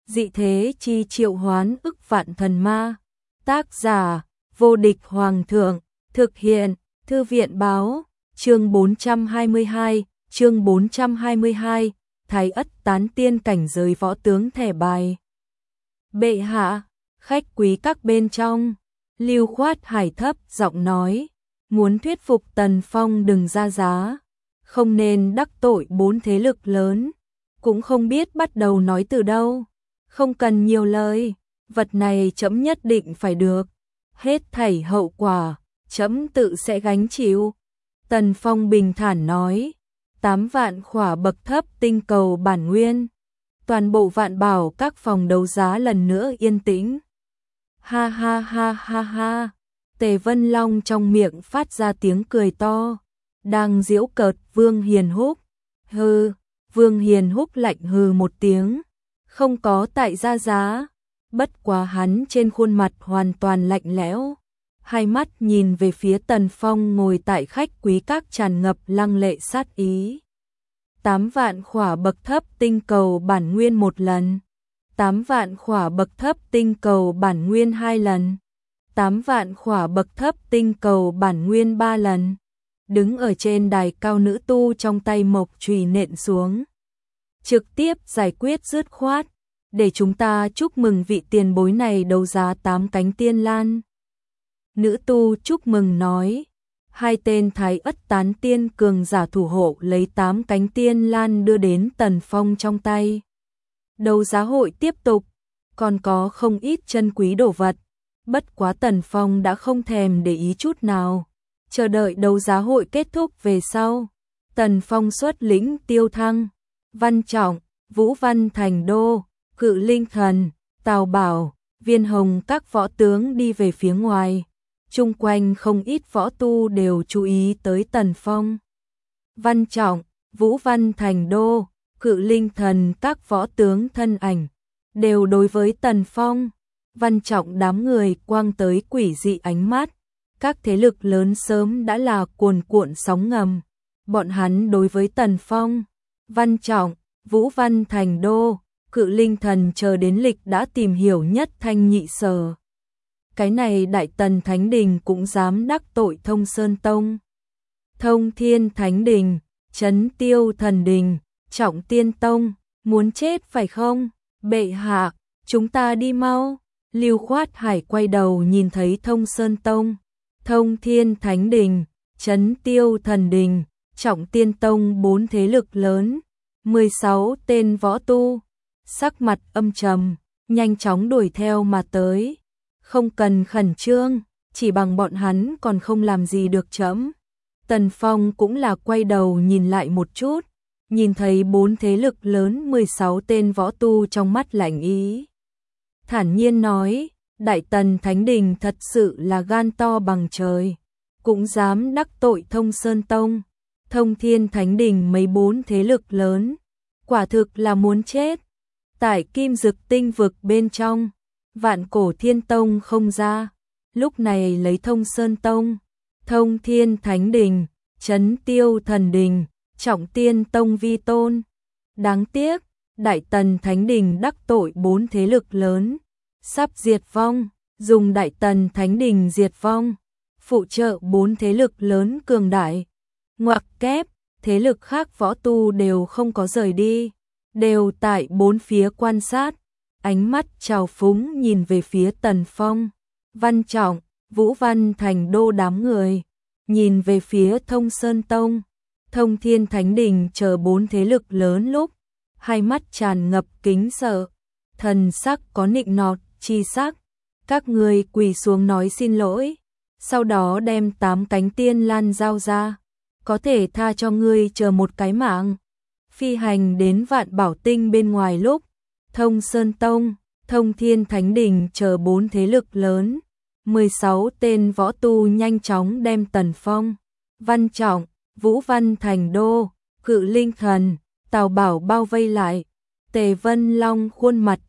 dị thế chi triệu hoán ức vạn thần ma. Tác giả, vô địch hoàng thượng, thực hiện, thư viện báo, chương 422, Thái Ất tán tiên cảnh giới võ tướng thẻ bài. Bệ hạ, khách quý các bên trong, Lưu Khoát Hải thấp giọng nói, muốn thuyết phục Tần Phong đừng ra giá, không nên đắc tội bốn thế lực lớn, cũng không biết bắt đầu nói từ đâu, không cần nhiều lời, vật này trẫm nhất định phải được, hết thảy hậu quả, trẫm tự sẽ gánh chịu. Tần Phong bình thản nói, 8 vạn khỏa bậc thấp tinh cầu bản nguyên, toàn bộ vạn bảo các phòng đấu giá lần nữa yên tĩnh. Ha ha ha ha ha, Tề Vân Long trong miệng phát ra tiếng cười to, đang giễu cợt Vương Hiền Húc. Hừ, Vương Hiền Húc lạnh hừ một tiếng, không có tại ra giá, bất quá hắn trên khuôn mặt hoàn toàn lạnh lẽo, hai mắt nhìn về phía Tần Phong ngồi tại khách quý các tràn ngập lăng lệ sát ý. 8 vạn khỏa bậc thấp tinh cầu bản nguyên một lần, 8 vạn khỏa bậc thấp tinh cầu bản nguyên 2 lần, 8 vạn khỏa bậc thấp tinh cầu bản nguyên 3 lần. Đứng ở trên đài cao nữ tu trong tay mộc chùy nện xuống, trực tiếp giải quyết dứt khoát, để chúng ta chúc mừng vị tiền bối này đấu giá 8 cánh tiên lan. Nữ tu chúc mừng nói, hai tên Thái Ất tán tiên cường giả thủ hộ lấy 8 cánh tiên lan đưa đến Tần Phong trong tay. Đấu giá hội tiếp tục, còn có không ít chân quý đồ vật, bất quá Tần Phong đã không thèm để ý chút nào, chờ đợi đấu giá hội kết thúc về sau. Tần Phong xuất lĩnh Tiêu Thăng, Văn Trọng, Vũ Văn Thành Đô, Cự Linh Thần, Tào Bảo, Viên Hồng các võ tướng đi về phía ngoài. Chung quanh không ít võ tu đều chú ý tới Tần Phong. Văn Trọng, Vũ Văn Thành Đô, Cự Linh Thần các võ tướng thân ảnh đều đối với Tần Phong, Văn Trọng đám người quang tới quỷ dị ánh mắt. Các thế lực lớn sớm đã là cuồn cuộn sóng ngầm, bọn hắn đối với Tần Phong, Văn Trọng, Vũ Văn Thành Đô, Cự Linh Thần chờ đến lịch đã tìm hiểu nhất thanh nhị sở. Cái này Đại Tần Thánh Đình cũng dám đắc tội Thông Sơn Tông, Thông Thiên Thánh Đình, Trấn Tiêu Thần Đình, Trọng Tiên Tông, muốn chết phải không? Bệ hạ, chúng ta đi mau. Lưu Khoát Hải quay đầu nhìn thấy Thông Sơn Tông, Thông Thiên Thánh Đình, Trấn Tiêu Thần Đình, Trọng Tiên Tông 4 thế lực lớn, 16 tên võ tu, sắc mặt âm trầm, nhanh chóng đuổi theo mà tới. Không cần khẩn trương, chỉ bằng bọn hắn còn không làm gì được trẫm. Tần Phong cũng là quay đầu nhìn lại một chút, nhìn thấy 4 thế lực lớn 16 tên võ tu trong mắt lạnh ý. Thản nhiên nói, Đại Tần Thánh Đình thật sự là gan to bằng trời, cũng dám đắc tội Thông Sơn Tông, Thông Thiên Thánh Đình mấy 4 thế lực lớn, quả thực là muốn chết. Tại Kim Dực Tinh vực bên trong, Vạn Cổ Thiên Tông không ra, lúc này lấy Thông Sơn Tông, Thông Thiên Thánh Đình, Trấn Tiêu Thần Đình, Trọng Tiên Tông vi tôn. Đáng tiếc, Đại Tần Thánh Đình đắc tội 4 thế lực lớn, sắp diệt vong, dùng Đại Tần Thánh Đình diệt vong, phụ trợ 4 thế lực lớn cường đại. Ngoặc kép, thế lực khác võ tu đều không có rời đi, đều tại 4 phía quan sát, ánh mắt trào phúng nhìn về phía Tần Phong, Văn Trọng, Vũ Văn Thành Đô đám người, nhìn về phía Thông Sơn Tông, Thông Thiên Thánh Đình chờ 4 thế lực lớn lúc, hai mắt tràn ngập kính sợ, thần sắc có nịnh nọt chi sắc. Các người quỳ xuống nói xin lỗi, sau đó đem 8 cánh tiên lan giao ra, có thể tha cho ngươi chờ một cái mạng. Phi hành đến Vạn Bảo Tinh bên ngoài lúc, Thông Sơn Tông, Thông Thiên Thánh Đình chờ 4 thế lực lớn, 16 tên võ tu nhanh chóng đem Tần Phong, Văn Trọng, Vũ Văn Thành Đô, Cự Linh Thần, Tào Bảo bao vây lại. Tề Vân Long khuôn mặt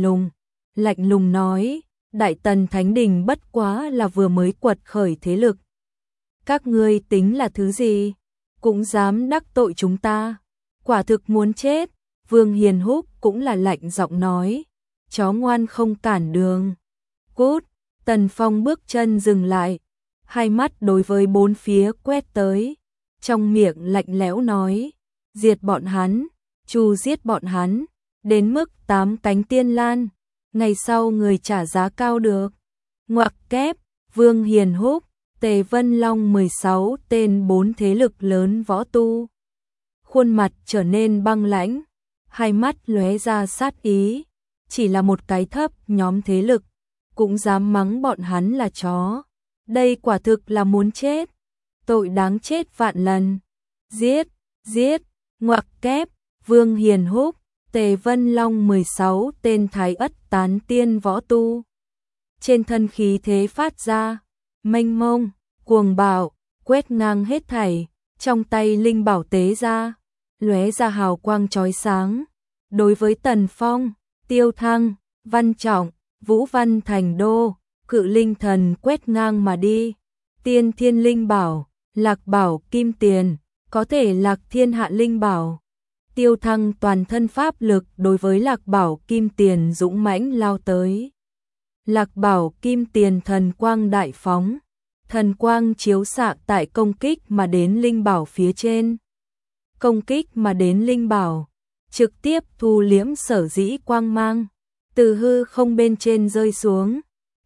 lạnh lùng nói, Đại Tần Thánh Đình bất quá là vừa mới quật khởi thế lực. Các ngươi tính là thứ gì? Cũng dám đắc tội chúng ta? Quả thực muốn chết. Vương Hiền Húc cũng là lạnh giọng nói, chó ngoan không cản đường. Cút, Tần Phong bước chân dừng lại, hai mắt đối với bốn phía quét tới, trong miệng lạnh lẽo nói, diệt bọn hắn, chu giết bọn hắn, đến mức 8 cánh tiên lan, ngày sau người trả giá cao được. Ngoặc kép, Vương Hiền Húc, Tề Vân Long 16 tên 4 thế lực lớn võ tu. Khuôn mặt trở nên băng lãnh, hai mắt lóe ra sát ý, chỉ là một cái thấp nhóm thế lực, cũng dám mắng bọn hắn là chó. Đây quả thực là muốn chết, tội đáng chết vạn lần. Giết, giết, ngoặc kép, Vương Hiền Húc, Tề Vân Long 16 tên thái ất tán tiên võ tu. Trên thân khí thế phát ra, mênh mông, cuồng bạo, quét ngang hết thảy, trong tay linh bảo tế ra, lóe ra hào quang chói sáng. Đối với Tần Phong, Tiêu Thăng, Văn Trọng, Vũ Văn Thành Đô, Cự Linh Thần quét ngang mà đi. Tiên Thiên Linh Bảo, Lạc Bảo Kim Tiền, có thể lạc thiên hạ linh bảo. Tiêu Thăng toàn thân pháp lực đối với Lạc Bảo Kim Tiền dũng mãnh lao tới. Lạc Bảo Kim Tiền thần quang đại phóng, thần quang chiếu xạ tại công kích mà đến linh bảo phía trên. Công kích mà đến linh bảo, trực tiếp thu liễm sở dĩ quang mang, từ hư không bên trên rơi xuống.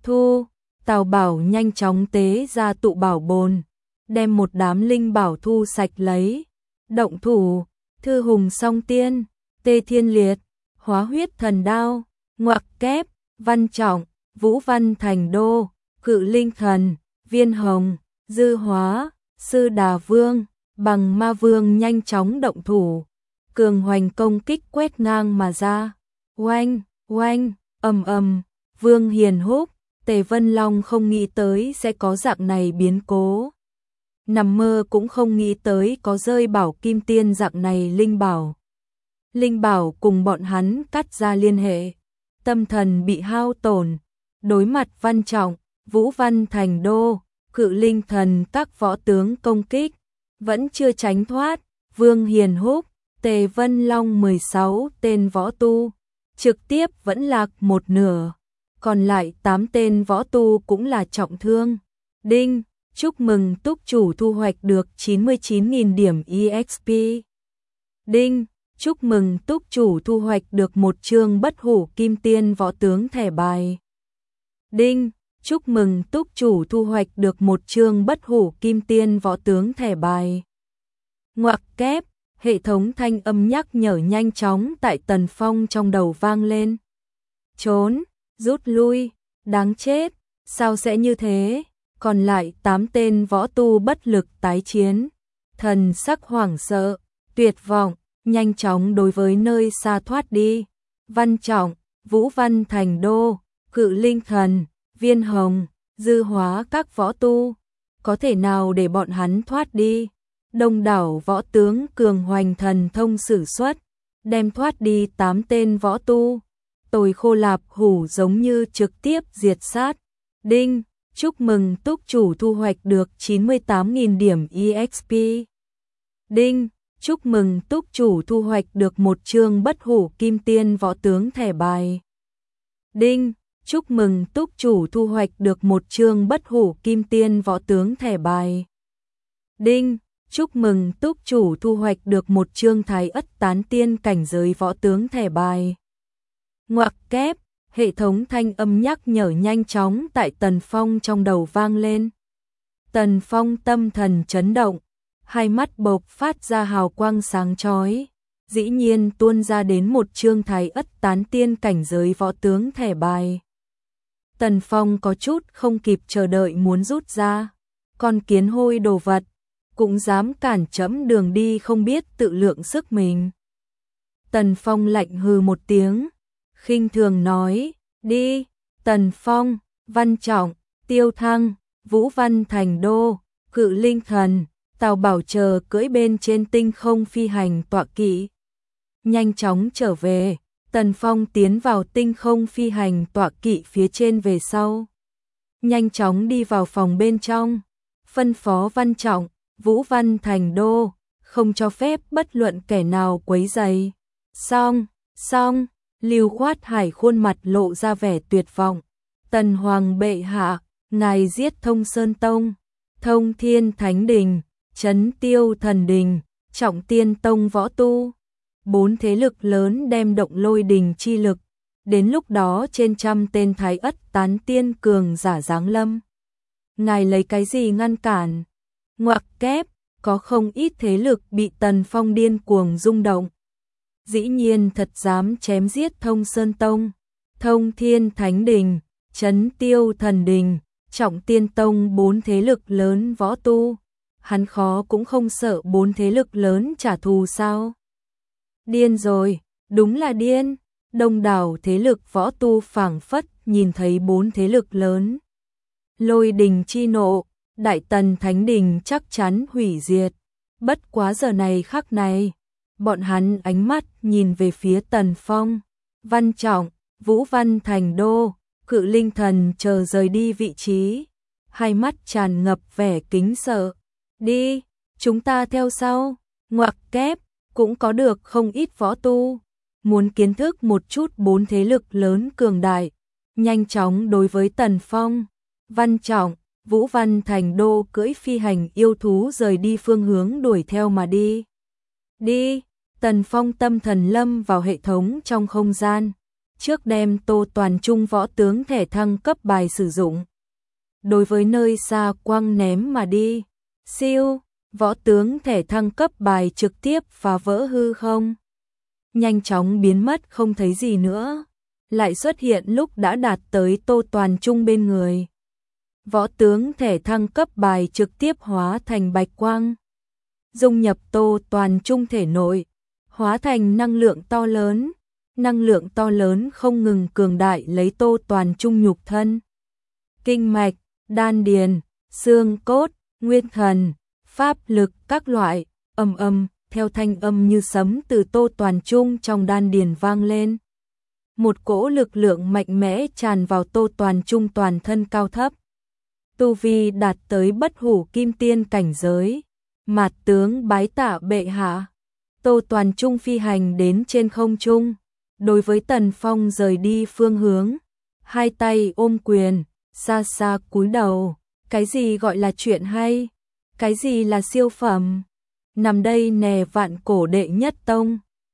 Tào Bảo nhanh chóng tế ra tụ bảo bồn, đem một đám linh bảo thu sạch lấy. Động thủ, Thư Hùng Song Tiên, Tê Thiên Liệt, Hóa Huyết Thần Đao, ngoặc kép, Văn Trọng, Vũ Văn Thành Đô, Cự Linh Thần, Viên Hồng, Dư Hóa, Sư Đà Vương, Bằng Ma Vương nhanh chóng động thủ. Cường hoành công kích quét ngang mà ra. Oanh, oanh, ầm ầm, Vương Hiền Húc, Tề Vân Long không nghĩ tới sẽ có dạng này biến cố. Nằm mơ cũng không nghĩ tới có rơi bảo kim tiên dạng này linh bảo. Linh bảo cùng bọn hắn cắt ra liên hệ. Tâm thần bị hao tổn. Đối mặt Văn Trọng, Vũ Văn Thành Đô, Cự Linh Thần các võ tướng công kích, vẫn chưa tránh thoát. Vương Hiền Húc, Tề Vân Long 16 tên võ tu, trực tiếp vẫn lạc một nửa. Còn lại 8 tên võ tu cũng là trọng thương. Đinh, chúc mừng túc chủ thu hoạch được 99.000 điểm EXP. Đinh, chúc mừng túc chủ thu hoạch được một chương bất hủ kim tiên võ tướng thẻ bài. Đinh, chúc mừng túc chủ thu hoạch được một chương bất hủ kim tiên võ tướng thẻ bài. Ngoặc kép, hệ thống thanh âm nhắc nhở nhanh chóng tại Tần Phong trong đầu vang lên. Trốn, rút lui, đáng chết, sao sẽ như thế? Còn lại 8 tên võ tu bất lực tái chiến, thần sắc hoảng sợ, tuyệt vọng, nhanh chóng đối với nơi xa thoát đi. Văn Trọng, Vũ Văn Thành Đô, Cự Linh Thần, Viên Hồng, Dư Hóa các võ tu, có thể nào để bọn hắn thoát đi? Đông đảo võ tướng cường hoành thần thông sử xuất, đem thoát đi 8 tên võ tu. Tồi Khô Lạp Hủ giống như trực tiếp diệt sát. Đinh, chúc mừng túc chủ thu hoạch được 98.000 điểm EXP. Đinh, chúc mừng túc chủ thu hoạch được một chương bất hủ kim tiên võ tướng thẻ bài. Đinh, chúc mừng túc chủ thu hoạch được một chương bất hủ kim tiên võ tướng thẻ bài. Đinh, chúc mừng túc chủ thu hoạch được một chương thái ất tán tiên cảnh giới võ tướng thẻ bài. Ngoặc kép, hệ thống thanh âm nhắc nhở nhanh chóng tại Tần Phong trong đầu vang lên. Tần Phong tâm thần chấn động, hai mắt bộc phát ra hào quang sáng chói, dĩ nhiên tuôn ra đến một chương thái ất tán tiên cảnh giới võ tướng thẻ bài. Tần Phong có chút không kịp chờ đợi muốn rút ra, con kiến hôi đồ vật, cũng dám cản chẫm đường đi không biết tự lượng sức mình. Tần Phong lạnh hừ một tiếng, khinh thường nói, đi. Tần Phong, Văn Trọng, Tiêu Thăng, Vũ Văn Thành Đô, Cự Linh Thần, Tào Bảo chờ cưỡi bên trên tinh không phi hành tọa kỵ. Nhanh chóng trở về, Tần Phong tiến vào tinh không phi hành tọa kỵ phía trên về sau. Nhanh chóng đi vào phòng bên trong, phân phó Văn Trọng, Vũ Văn Thành Đô, không cho phép bất luận kẻ nào quấy rầy. Xong, Lưu Khoát Hải khuôn mặt lộ ra vẻ tuyệt vọng. Tần Hoàng bệ hạ, ngài giết Thông Sơn Tông, Thông Thiên Thánh Đình, Trấn Tiêu Thần Đình, Trọng Tiên Tông võ tu. 4 thế lực lớn đem động lôi đình chi lực. Đến lúc đó trên trăm tên Thái Ất tán tiên cường giả giáng lâm. Ngài lấy cái gì ngăn cản? Ngoặc kép, có không ít thế lực bị Tần Phong điên cuồng rung động. Dĩ nhiên thật dám chém giết Thông Sơn Tông, Thông Thiên Thánh Đình, Trấn Tiêu Thần Đình, Trọng Tiên Tông 4 thế lực lớn võ tu. Hắn khó cũng không sợ 4 thế lực lớn trả thù sao? Điên rồi, đúng là điên. Đông đảo thế lực võ tu phảng phất nhìn thấy 4 thế lực lớn. Lôi đình chi nộ, Đại Tần Thánh Đình chắc chắn hủy diệt. Bất quá giờ này khắc này, bọn hắn ánh mắt nhìn về phía Tần Phong, Văn Trọng, Vũ Văn Thành Đô, Cự Linh Thần chờ rời đi vị trí. Hai mắt tràn ngập vẻ kính sợ. Đi, chúng ta theo sau. Ngoặc kép, cũng có được không ít võ tu. Muốn kiến thức một chút 4 thế lực lớn cường đại. Nhanh chóng đối với Tần Phong, Văn Trọng, Vũ Văn Thành Đô cưỡi phi hành yêu thú rời đi phương hướng đuổi theo mà đi. Đi, Tần Phong tâm thần lâm vào hệ thống trong không gian. Trước đem Tô Toàn Trung võ tướng thẻ thăng cấp bài sử dụng. Đối với nơi xa quăng ném mà đi. Siêu, võ tướng thẻ thăng cấp bài trực tiếp phá vỡ hư không. Nhanh chóng biến mất không thấy gì nữa. Lại xuất hiện lúc đã đạt tới Tô Toàn Trung bên người. Võ tướng thẻ thăng cấp bài trực tiếp hóa thành bạch quang. Dung nhập Tô Toàn Trung thể nội. Hóa thành năng lượng to lớn. Năng lượng to lớn không ngừng cường đại lấy Tô Toàn Trung nhục thân. Kinh mạch, đan điền, xương cốt, nguyên thần, pháp lực các loại, ầm ầm, theo thanh âm như sấm từ Tô Toàn Trung trong đan điền vang lên. Một cỗ lực lượng mạnh mẽ tràn vào Tô Toàn Trung toàn thân cao thấp. Tu vi đạt tới bất hủ kim tiên cảnh giới. Mạt tướng bái tạ bệ hạ. Tô Toàn Trung phi hành đến trên không trung. Đối với Tần Phong rời đi phương hướng. Hai tay ôm quyền, xa xa cúi đầu. Cái gì gọi là chuyện hay? Cái gì là siêu phẩm? Nằm đây nè vạn cổ đệ nhất tông.